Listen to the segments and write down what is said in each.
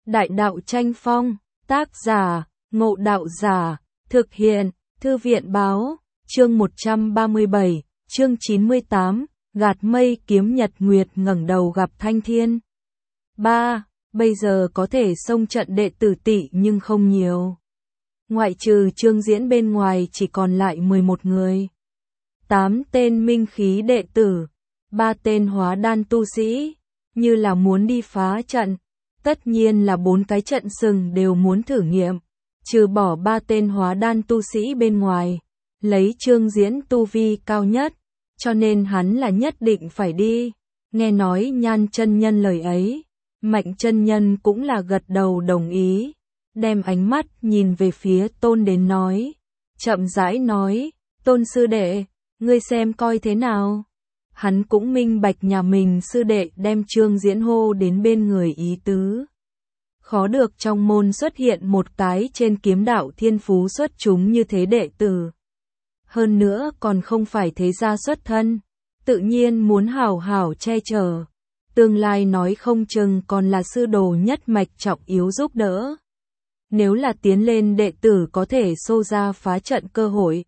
Đại đạo tranh phong, tác giả, Ngộ Đạo Giả, thực hiện, Thư viện báo, chương 137, chương 98, gạt mây kiếm nhật nguyệt ngẩng đầu gặp thanh thiên. 3. Bây giờ có thể xông trận đệ tử tỷ nhưng không nhiều. Ngoại trừ Trương Diễn bên ngoài chỉ còn lại 11 người. 8 tên minh khí đệ tử, 3 tên hóa đan tu sĩ, như là muốn đi phá trận. Tất nhiên là 4 cái trận sừng đều muốn thử nghiệm, trừ bỏ 3 tên hóa đan tu sĩ bên ngoài, lấy Trương Diễn tu vi cao nhất, cho nên hắn là nhất định phải đi. Nghe nói Nhan chân nhân lời ấy, Mạnh chân nhân cũng là gật đầu đồng ý, đem ánh mắt nhìn về phía Tôn đến nói, chậm rãi nói, Tôn sư đệ, ngươi xem coi thế nào. Hắn cũng minh bạch nhà mình sư đệ đem Trương Diễn hô đến bên người ý tứ. Khó được trong môn xuất hiện một cái trên kiếm đạo thiên phú xuất chúng như thế đệ tử. Hơn nữa còn không phải thế gia xuất thân, tự nhiên muốn hảo hảo che chở. Tương lai nói không chừng còn là sư đồ nhất mạch trọng yếu giúp đỡ. Nếu là tiến lên đệ tử có thể xô ra phá trận cơ hội.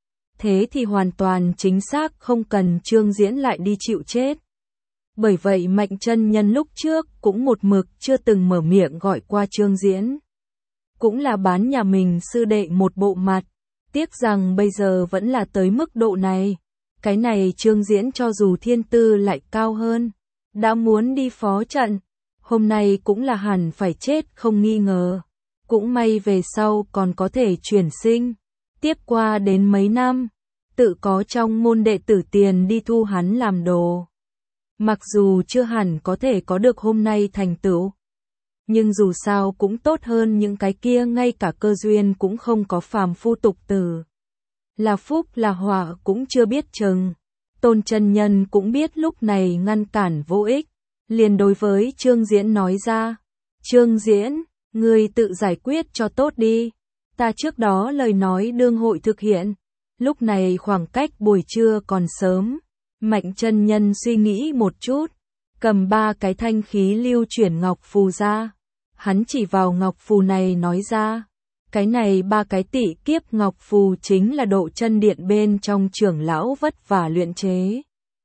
Thế thì hoàn toàn chính xác không cần Trương Diễn lại đi chịu chết. Bởi vậy Mạnh chân nhân lúc trước cũng một mực chưa từng mở miệng gọi qua Trương Diễn. Cũng là bán nhà mình sư đệ một bộ mặt. Tiếc rằng bây giờ vẫn là tới mức độ này. Cái này Trương Diễn cho dù thiên tư lại cao hơn, đã muốn đi phó trận, hôm nay cũng là hẳn phải chết không nghi ngờ. Cũng may về sau còn có thể chuyển sinh. Tiếp qua đến mấy năm, tự có trong môn đệ tử tiền đi thu hắn làm đồ. Mặc dù chưa hẳn có thể có được hôm nay thành tựu, nhưng dù sao cũng tốt hơn những cái kia ngay cả cơ duyên cũng không có, phàm phu tục tử. Là phúc là họa cũng chưa biết chừng. Tôn chân nhân cũng biết lúc này ngăn cản vô ích, liền đối với Trương Diễn nói ra, Trương Diễn, ngươi tự giải quyết cho tốt đi, ta trước đó lời nói đương hội thực hiện. Lúc này khoảng cách buổi trưa còn sớm, Mạnh chân nhân suy nghĩ một chút, cầm 3 cái thanh khí lưu chuyển ngọc phù ra. Hắn chỉ vào ngọc phù này nói ra, cái này 3 cái tỷ kiếp ngọc phù chính là độ chân điện bên trong trưởng lão vất vả luyện chế.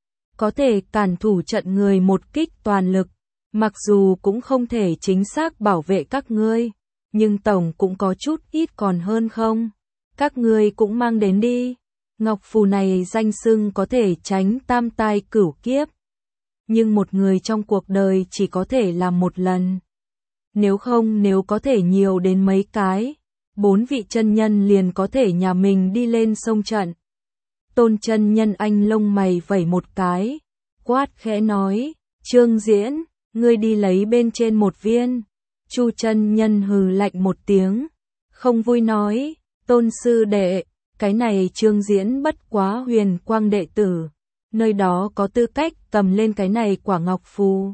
Có thể cản thủ trận người một kích toàn lực, mặc dù cũng không thể chính xác bảo vệ các ngươi, nhưng tổng cũng có chút ít còn hơn không. Các ngươi cũng mang đến đi. Ngọc phù này danh xưng có thể tránh tam tai cửu kiếp. Nhưng một người trong cuộc đời chỉ có thể làm một lần. Nếu không nếu có thể nhiều đến mấy cái, 4 vị chân nhân liền có thể nhà mình đi lên sông trận. Tôn chân nhân anh lông mày vẩy một cái, quát khẽ nói, Trương Diễn, ngươi đi lấy bên trên một viên. Chu chân nhân hừ lạnh một tiếng, không vui nói, Tôn sư đệ, cái này Trương Diễn bất quá huyền quang đệ tử, nơi đó có tư cách cầm lên cái này quả ngọc phù.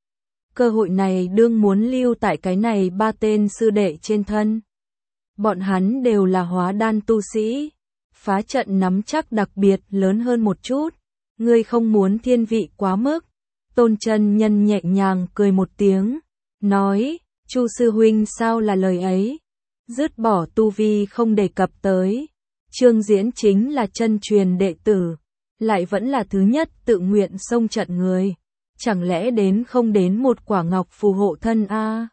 Cơ hội này đương muốn lưu tại cái này 3 tên sư đệ trên thân. Bọn hắn đều là hóa đan tu sĩ, phá trận nắm chắc đặc biệt lớn hơn một chút, ngươi không muốn thiên vị quá mức. Tôn chân nhân nhẹ nhàng cười một tiếng, nói, Chu sư huynh sao là lời ấy, dứt bỏ tu vi không đề cập tới. Trương Diễn chính là chân truyền đệ tử, lại vẫn là thứ nhất tự nguyện xông trận người, chẳng lẽ đến không đến một quả ngọc phù hộ thân a?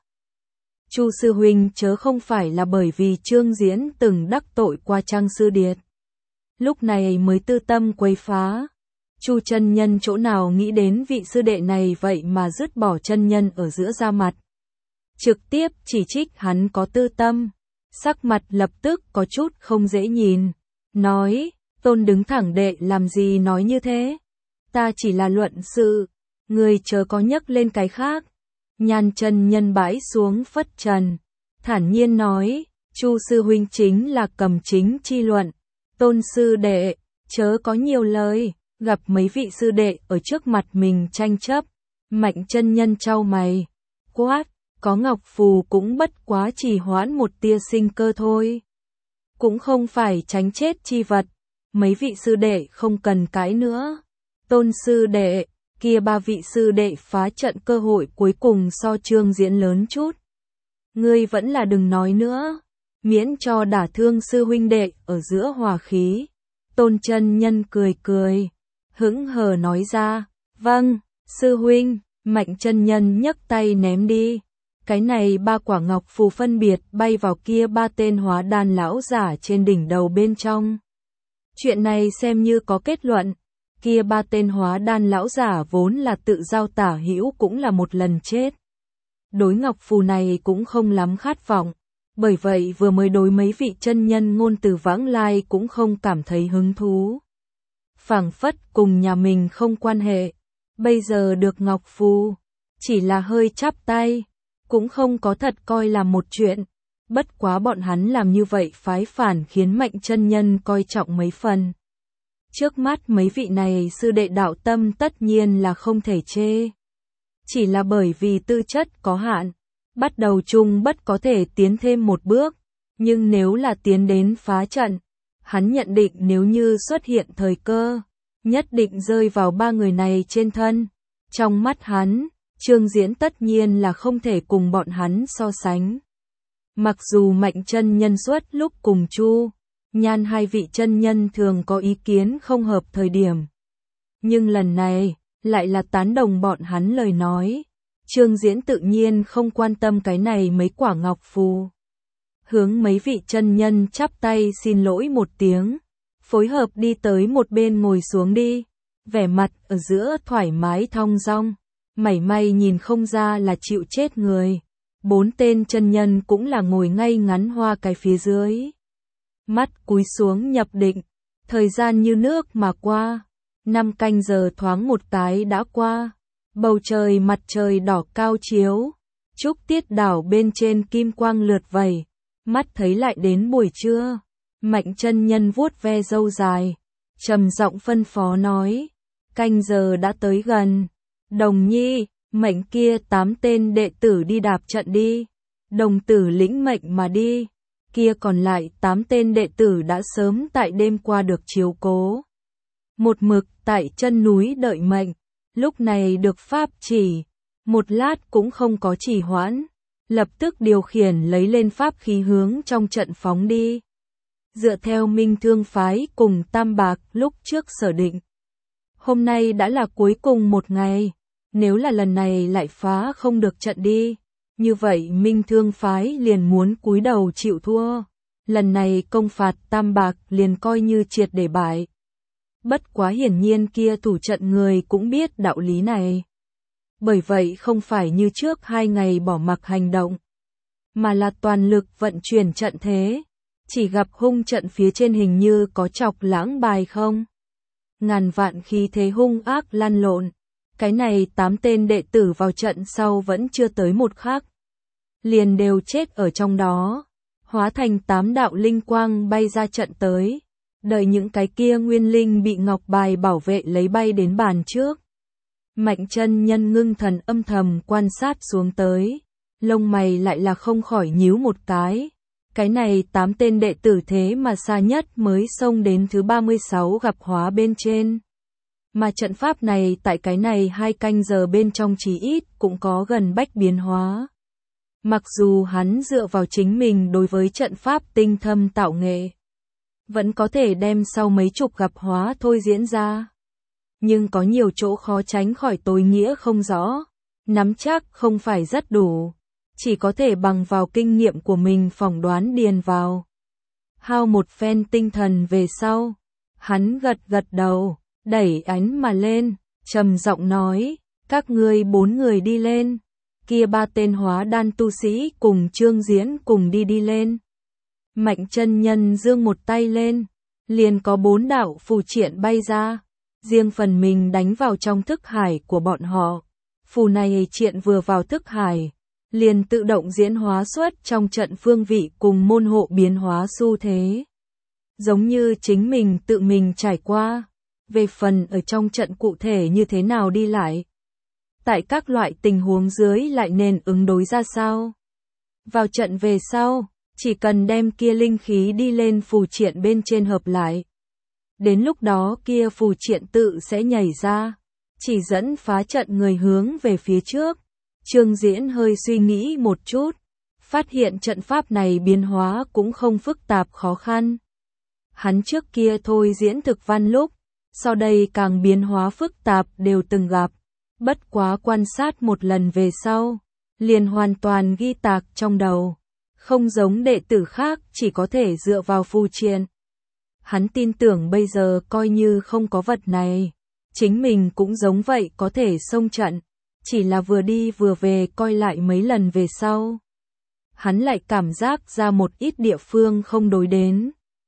Chu sư huynh chớ không phải là bởi vì Trương Diễn từng đắc tội qua Trang sư điệt, lúc này mới tư tâm quấy phá. Chu chân nhân chỗ nào nghĩ đến vị sư đệ này vậy mà dứt bỏ chân nhân ở giữa ra mặt, trực tiếp chỉ trích hắn có tư tâm. Sắc mặt lập tức có chút không dễ nhìn, nói, Tôn đứng thẳng đệ làm gì nói như thế, ta chỉ là luận sự, người chớ có nhắc lên cái khác. Nhan chân nhân bãi xuống phất trần, thản nhiên nói, Chu sư huynh chính là cầm chính chi luận, Tôn sư đệ, chớ có nhiều lời. Gặp mấy vị sư đệ ở trước mặt mình tranh chấp, Mạnh chân nhân chau mày, quát, có ngọc phù cũng bất quá chỉ hoãn một tia sinh cơ thôi, cũng không phải tránh chết chi vật. Mấy vị sư đệ không cần cãi nữa. Tôn sư đệ, kia 3 vị sư đệ phá trận cơ hội cuối cùng so Trương Diễn lớn chút. ngươi vẫn là đừng nói nữa, miễn cho đả thương sư huynh đệ ở giữa hòa khí. Tôn chân nhân cười cười, hững hờ nói ra, vâng, sư huynh. Mạnh chân nhân nhấc tay ném đi. Cái này 3 quả ngọc phù phân biệt bay vào kia 3 tên hóa đan lão giả trên đỉnh đầu bên trong. Chuyện này xem như có kết luận. Kia 3 tên hóa đan lão giả vốn là tự giao tả hữu cũng là một lần chết. Đối ngọc phù này cũng không lắm khát vọng. Bởi vậy vừa mới đối mấy vị chân nhân ngôn từ vãng lai cũng không cảm thấy hứng thú. Phảng phất cùng nhà mình không quan hệ. Bây giờ được ngọc phù, chỉ là hơi chắp tay, cũng không có thật coi là một chuyện. Bất quá bọn hắn làm như vậy phái phản khiến Mạnh chân nhân coi trọng mấy phần. Trước mắt mấy vị này sư đệ đạo tâm tất nhiên là không thể chê. Chỉ là bởi vì tư chất có hạn, bắt đầu chung bất có thể tiến thêm một bước. Nhưng nếu là tiến đến phá trận, hắn nhận định nếu như xuất hiện thời cơ, nhất định rơi vào 3 người này trên thân. Trong mắt hắn, Trương Diễn tất nhiên là không thể cùng bọn hắn so sánh. Mặc dù Mạnh chân nhân xuất lúc cùng Chu, Nhan hai vị chân nhân thường có ý kiến không hợp thời điểm. Nhưng lần này, lại là tán đồng bọn hắn lời nói. Trương Diễn tự nhiên không quan tâm cái này mấy quả ngọc phù. Hướng mấy vị chân nhân chắp tay xin lỗi một tiếng. Phối hợp đi tới một bên ngồi xuống đi, vẻ mặt ở giữa thoải mái thong dong, mảy may nhìn không ra là chịu chết người. 4 tên chân nhân cũng là ngồi ngay ngắn hoa cái phía dưới. Mắt cúi xuống nhập định, thời gian như nước mà qua, 5 canh giờ thoáng một cái đã qua. Bầu trời mặt trời đỏ cao chiếu, trúc tiết đảo bên trên kim quang lượt vẩy, mắt thấy lại đến buổi trưa. Mạnh chân nhân vuốt ve râu dài, trầm giọng phân phó nói, canh giờ đã tới gần. Đồng nhi, mệnh kia 8 tên đệ tử đi đạp trận đi. Đồng tử lĩnh mệnh mà đi. Kia còn lại 8 tên đệ tử đã sớm tại đêm qua được chiếu cố. Một mực tại chân núi đợi mệnh, lúc này được pháp chỉ, một lát cũng không có trì hoãn, lập tức điều khiển lấy lên pháp khí hướng trong trận phóng đi. Dựa theo Minh Thương phái cùng Tam Bạc lúc trước sở định, hôm nay đã là cuối cùng một ngày, nếu là lần này lại phá không được trận đi, như vậy Minh Thương phái liền muốn cúi đầu chịu thua, lần này công phạt Tam Bạc liền coi như triệt để bại. Bất quá hiển nhiên kia thủ trận người cũng biết đạo lý này. Bởi vậy không phải như trước 2 ngày bỏ mặc hành động, mà là toàn lực vận chuyển trận thế. Chỉ gặp hung trận phía trên hình như có chọc lãng bài không? Ngàn vạn khí thế hung ác lăn lộn. Cái này 8 tên đệ tử vào trận sau vẫn chưa tới một khắc, liền đều chết ở trong đó, hóa thành 8 đạo linh quang bay ra trận tới. Đợi những cái kia nguyên linh bị ngọc bài bảo vệ lấy bay đến bàn trước. Mạnh chân nhân ngưng thần âm thầm quan sát xuống tới, lông mày lại là không khỏi nhíu một cái. Cái này 8 tên đệ tử thế mà xa nhất mới xông đến thứ 36 gặp hóa bên trên. Mà trận pháp này tại cái này 2 canh giờ bên trong chí ít cũng có gần bách biến hóa. Mặc dù hắn dựa vào chính mình đối với trận pháp tinh thâm tạo nghệ, vẫn có thể đem sau mấy chục gặp hóa thôi diễn ra. Nhưng có nhiều chỗ khó tránh khỏi tối nghĩa không rõ, nắm chắc không phải rất đủ. Chỉ có thể bằng vào kinh nghiệm của mình phỏng đoán điền vào. Hao một phen tinh thần về sau, hắn gật gật đầu, đẩy ánh mà lên, trầm giọng nói, các ngươi 4 người đi lên. Kia 3 tên hóa đan tu sĩ cùng Trương Diễn cùng đi lên. Mạnh chân nhân giương một tay lên, liền có 4 đạo phù triện bay ra, riêng phần mình đánh vào trong thức hải của bọn họ. Phù này triện vừa vào thức hải, liền tự động diễn hóa xuất trong trận phương vị cùng môn hộ biến hóa xu thế. Giống như chính mình tự mình trải qua, về phần ở trong trận cụ thể như thế nào đi lại. Tại các loại tình huống dưới lại nên ứng đối ra sao. Vào trận về sau, chỉ cần đem kia linh khí đi lên phù triện bên trên hợp lại. Đến lúc đó kia phù triện tự sẽ nhảy ra, chỉ dẫn phá trận người hướng về phía trước. Trương Diễn hơi suy nghĩ một chút, phát hiện trận pháp này biến hóa cũng không phức tạp khó khăn. Hắn trước kia thôi diễn thực văn lúc, sau đây càng biến hóa phức tạp đều từng gặp, bất quá quan sát một lần về sau, liền hoàn toàn ghi tạc trong đầu, không giống đệ tử khác chỉ có thể dựa vào phù triện. Hắn tin tưởng bây giờ coi như không có vật này, chính mình cũng giống vậy có thể xông trận, chỉ là vừa đi vừa về coi lại mấy lần về sau. Hắn lại cảm giác ra một ít địa phương không đối đến.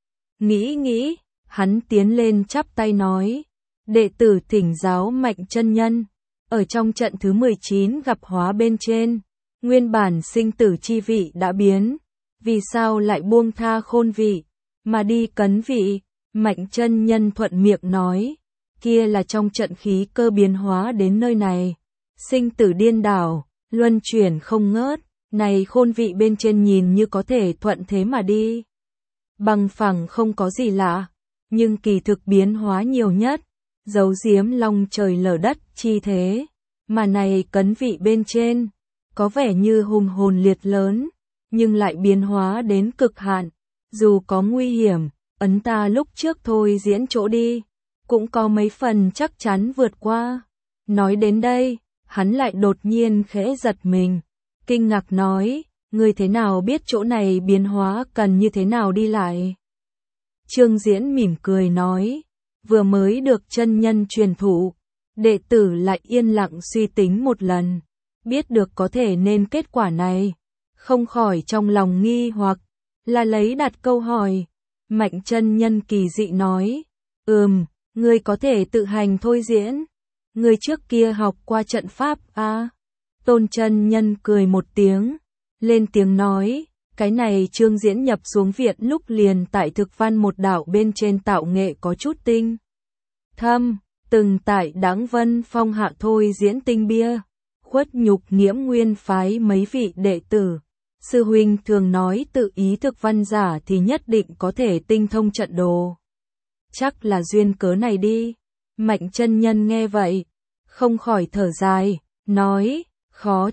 Nghĩ, hắn tiến lên chắp tay nói, đệ tử thỉnh giáo Mạnh chân nhân, ở trong trận thứ 19 gặp hóa bên trên, nguyên bản sinh tử chi vị đã biến, vì sao lại buông tha khôn vị, mà đi cấn vị? Mạnh chân nhân thuận miệng nói, kia là trong trận khí cơ biến hóa đến nơi này, sinh tử điên đảo, luân chuyển không ngớt, này khôn vị bên trên nhìn như có thể thuận thế mà đi. Bằng phẳng không có gì lạ, nhưng kỳ thực biến hóa nhiều nhất, giấu giếm long trời lở đất chi thế, mà này cấn vị bên trên, có vẻ như hùng hồn liệt lớn, nhưng lại biến hóa đến cực hạn, dù có nguy hiểm, ấn ta lúc trước thôi diễn chỗ đi, cũng có mấy phần chắc chắn vượt qua. Nói đến đây, hắn lại đột nhiên khẽ giật mình, kinh ngạc nói, ngươi thế nào biết chỗ này biến hóa cần như thế nào đi lại? Trương Diễn mỉm cười nói, vừa mới được chân nhân truyền thụ, đệ tử lại yên lặng suy tính một lần, biết được có thể nên kết quả này, không khỏi trong lòng nghi hoặc, là lấy đặt câu hỏi. Mạnh chân nhân kỳ dị nói, ngươi có thể tự hành thôi diễn, ngươi trước kia học qua trận pháp à? Tôn chân nhân cười một tiếng, lên tiếng nói, cái này Trương Diễn nhập xuống viện lúc liền tại thực văn một đạo bên trên tạo nghệ có chút tinh thâm, từng tại Đãng Vân Phong hạ thôi diễn tinh bia, khuất nhục Nghiễm Nguyên phái mấy vị đệ tử. Sư huynh thường nói tự ý thực văn giả thì nhất định có thể tinh thông trận đồ. Chắc là duyên cớ này đi. Mạnh chân nhân nghe vậy, không khỏi thở dài, nói, khó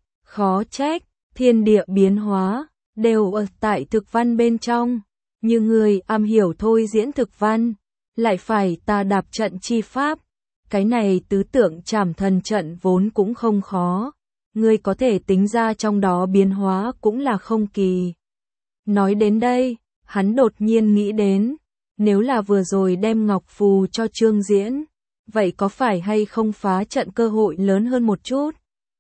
trách, thiên địa biến hóa, đều ở tại thực văn bên trong. Như người am hiểu thôi diễn thực văn, lại phải ta đạp trận chi pháp. Cái này tứ tượng trảm thần trận vốn cũng không khó. Ngươi có thể tính ra trong đó biến hóa cũng là không kỳ. Nói đến đây, hắn đột nhiên nghĩ đến, nếu là vừa rồi đem ngọc phù cho Trương Diễn, vậy có phải hay không phá trận cơ hội lớn hơn một chút?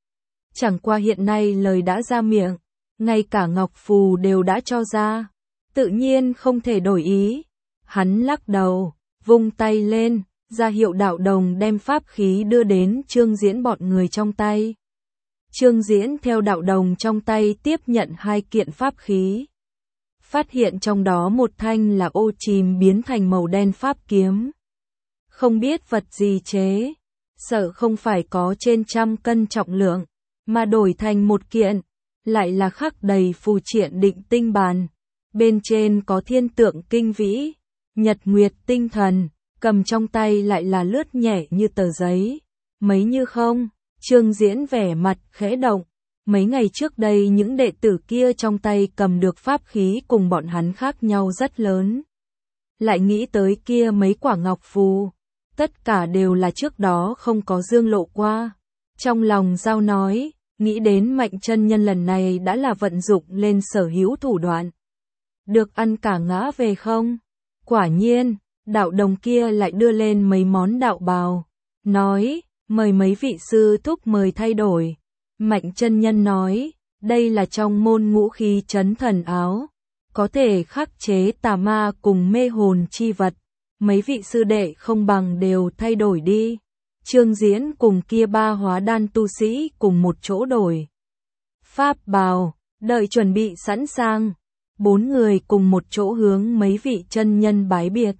Chẳng qua hiện nay lời đã ra miệng, ngay cả ngọc phù đều đã cho ra, tự nhiên không thể đổi ý. Hắn lắc đầu, vung tay lên, ra hiệu đạo đồng đem pháp khí đưa đến Trương Diễn bọn người trong tay. Trương Diễn theo đạo đồng trong tay tiếp nhận 2 kiện pháp khí. Phát hiện trong đó một thanh là ô chìm biến thành màu đen pháp kiếm. Không biết vật gì chế, sợ không phải có trên 100 cân trọng lượng, mà đổi thành một kiện, lại là khắc đầy phù triện định tinh bàn. Bên trên có thiên tượng kinh vĩ, nhật nguyệt tinh thần, cầm trong tay lại là lướt nhẹ như tờ giấy. Mấy như không? Trương Diễn vẻ mặt khẽ động, mấy ngày trước đây những đệ tử kia trong tay cầm được pháp khí cùng bọn hắn khác nhau rất lớn. Lại nghĩ tới kia mấy quả ngọc phù, tất cả đều là trước đó không có dương lộ qua. Trong lòng giao nói, nghĩ đến Mạnh chân nhân lần này đã là vận dụng lên sở hữu thủ đoạn. Được ăn cả ngã về không? Quả nhiên, đạo đồng kia lại đưa lên mấy món đạo bào, nói, mời mấy vị sư thúc mời thay đổi. Mạnh chân nhân nói, đây là trong môn ngũ khí trấn thần áo, có thể khắc chế tà ma cùng mê hồn chi vật. Mấy vị sư đệ không bằng đều thay đổi đi. Trương Diễn cùng kia 3 hóa đan tu sĩ cùng một chỗ đổi pháp bào, đợi chuẩn bị sẵn sàng. 4 người cùng một chỗ hướng mấy vị chân nhân bái biệt.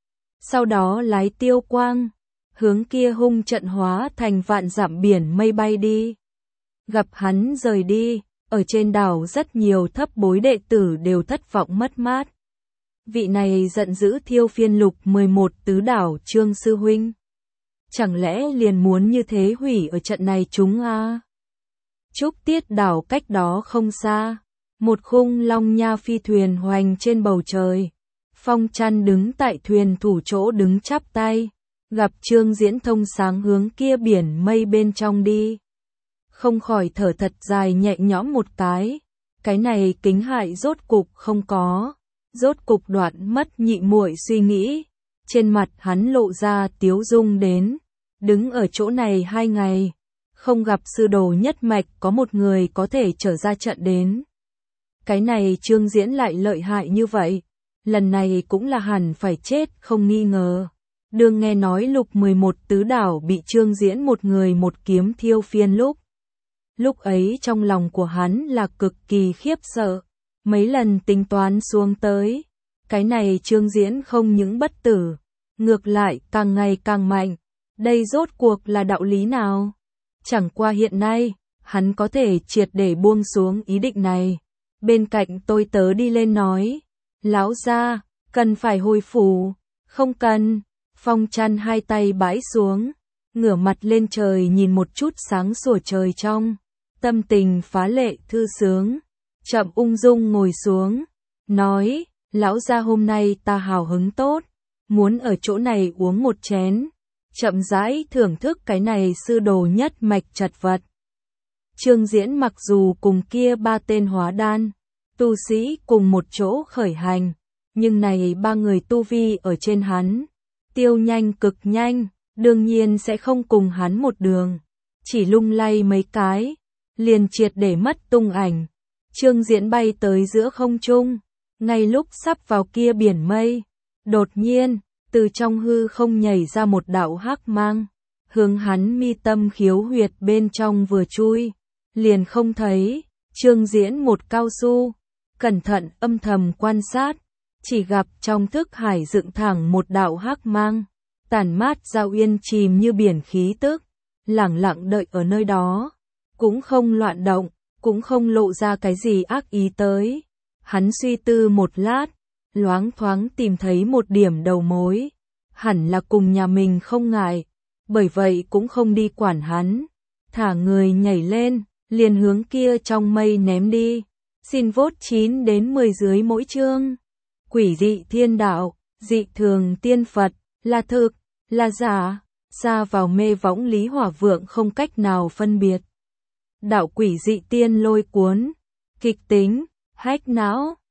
Sau đó lái tiêu quang, hướng kia hung trận hóa thành vạn dặm biển mây bay đi. Gặp hắn rời đi, ở trên đảo rất nhiều thấp bối đệ tử đều thất vọng mất mát. Vị này giận dữ thiêu phiên lục 11 tứ đảo Trương sư huynh. Chẳng lẽ liền muốn như thế hủy ở trận này chúng a? Trúc Tiết đảo cách đó không xa, một khung long nha phi thuyền hoành trên bầu trời. Phong Chăn đứng tại thuyền thủ chỗ đứng chắp tay, gặp Trương Diễn thông sáng hướng kia biển mây bên trong đi. Không khỏi thở thật dài nhẹ nhõm một cái này kính hại rốt cục không có, rốt cục đoạn mất nhị muội suy nghĩ. Trên mặt hắn lộ ra tiếu dung đến, đứng ở chỗ này 2 ngày, không gặp sư đồ nhất mạch có một người có thể trở ra trận đến. Cái này Trương Diễn lại lợi hại như vậy, lần này cũng là hẳn phải chết không nghi ngờ. Đương nghe nói Lục 11 tứ đảo bị Trương Diễn một người một kiếm thiêu phiên lúc ấy trong lòng của hắn là cực kỳ khiếp sợ, mấy lần tính toán xuống tới, cái này Trương Diễn không những bất tử, ngược lại càng ngày càng mạnh, đây rốt cuộc là đạo lý nào? Chẳng qua hiện nay, hắn có thể triệt để buông xuống ý định này. Bên cạnh tôi tớ đi lên nói, lão gia, cần phải hồi phủ, không cần. Phong Chăn hai tay bãi xuống, ngửa mặt lên trời nhìn một chút sáng sủa trời trong, tâm tình phá lệ thư sướng, chậm ung dung ngồi xuống, nói, lão gia hôm nay ta hào hứng tốt, muốn ở chỗ này uống một chén, chậm rãi thưởng thức cái này sư đồ nhất mạch chật vật. Trương Diễn mặc dù cùng kia 3 tên hóa đan, tu sĩ cùng một chỗ khởi hành, nhưng này 3 người tu vi ở trên hắn, tiêu nhanh cực nhanh, đương nhiên sẽ không cùng hắn một đường, chỉ lung lay mấy cái, liền triệt để mất tung ảnh. Trương Diễn bay tới giữa không trung, ngay lúc sắp vào kia biển mây, đột nhiên, từ trong hư không nhảy ra một đạo hắc mang, hướng hắn mi tâm khiếu huyệt bên trong vừa chui, liền không thấy. Trương Diễn một cao su, cẩn thận âm thầm quan sát, chỉ gặp trong thức hải dựng thẳng một đạo hắc mang, tản mát ra uyên chìm như biển khí tức, lẳng lặng đợi ở nơi đó, cũng không loạn động, cũng không lộ ra cái gì ác ý tới. Hắn suy tư một lát, loáng thoáng tìm thấy một điểm đầu mối, hẳn là cùng nhà mình không ngại, bởi vậy cũng không đi quản hắn, thả người nhảy lên, liền hướng kia trong mây ném đi. Xin vote 9 đến 10 dưới mỗi chương. Quỷ dị thiên đạo, dị thường tiên Phật, là thực, là giả, xa vào mê võng Lý Hỏa Vượng không cách nào phân biệt. Đạo quỷ dị tiên lôi cuốn, kịch tính, hách não.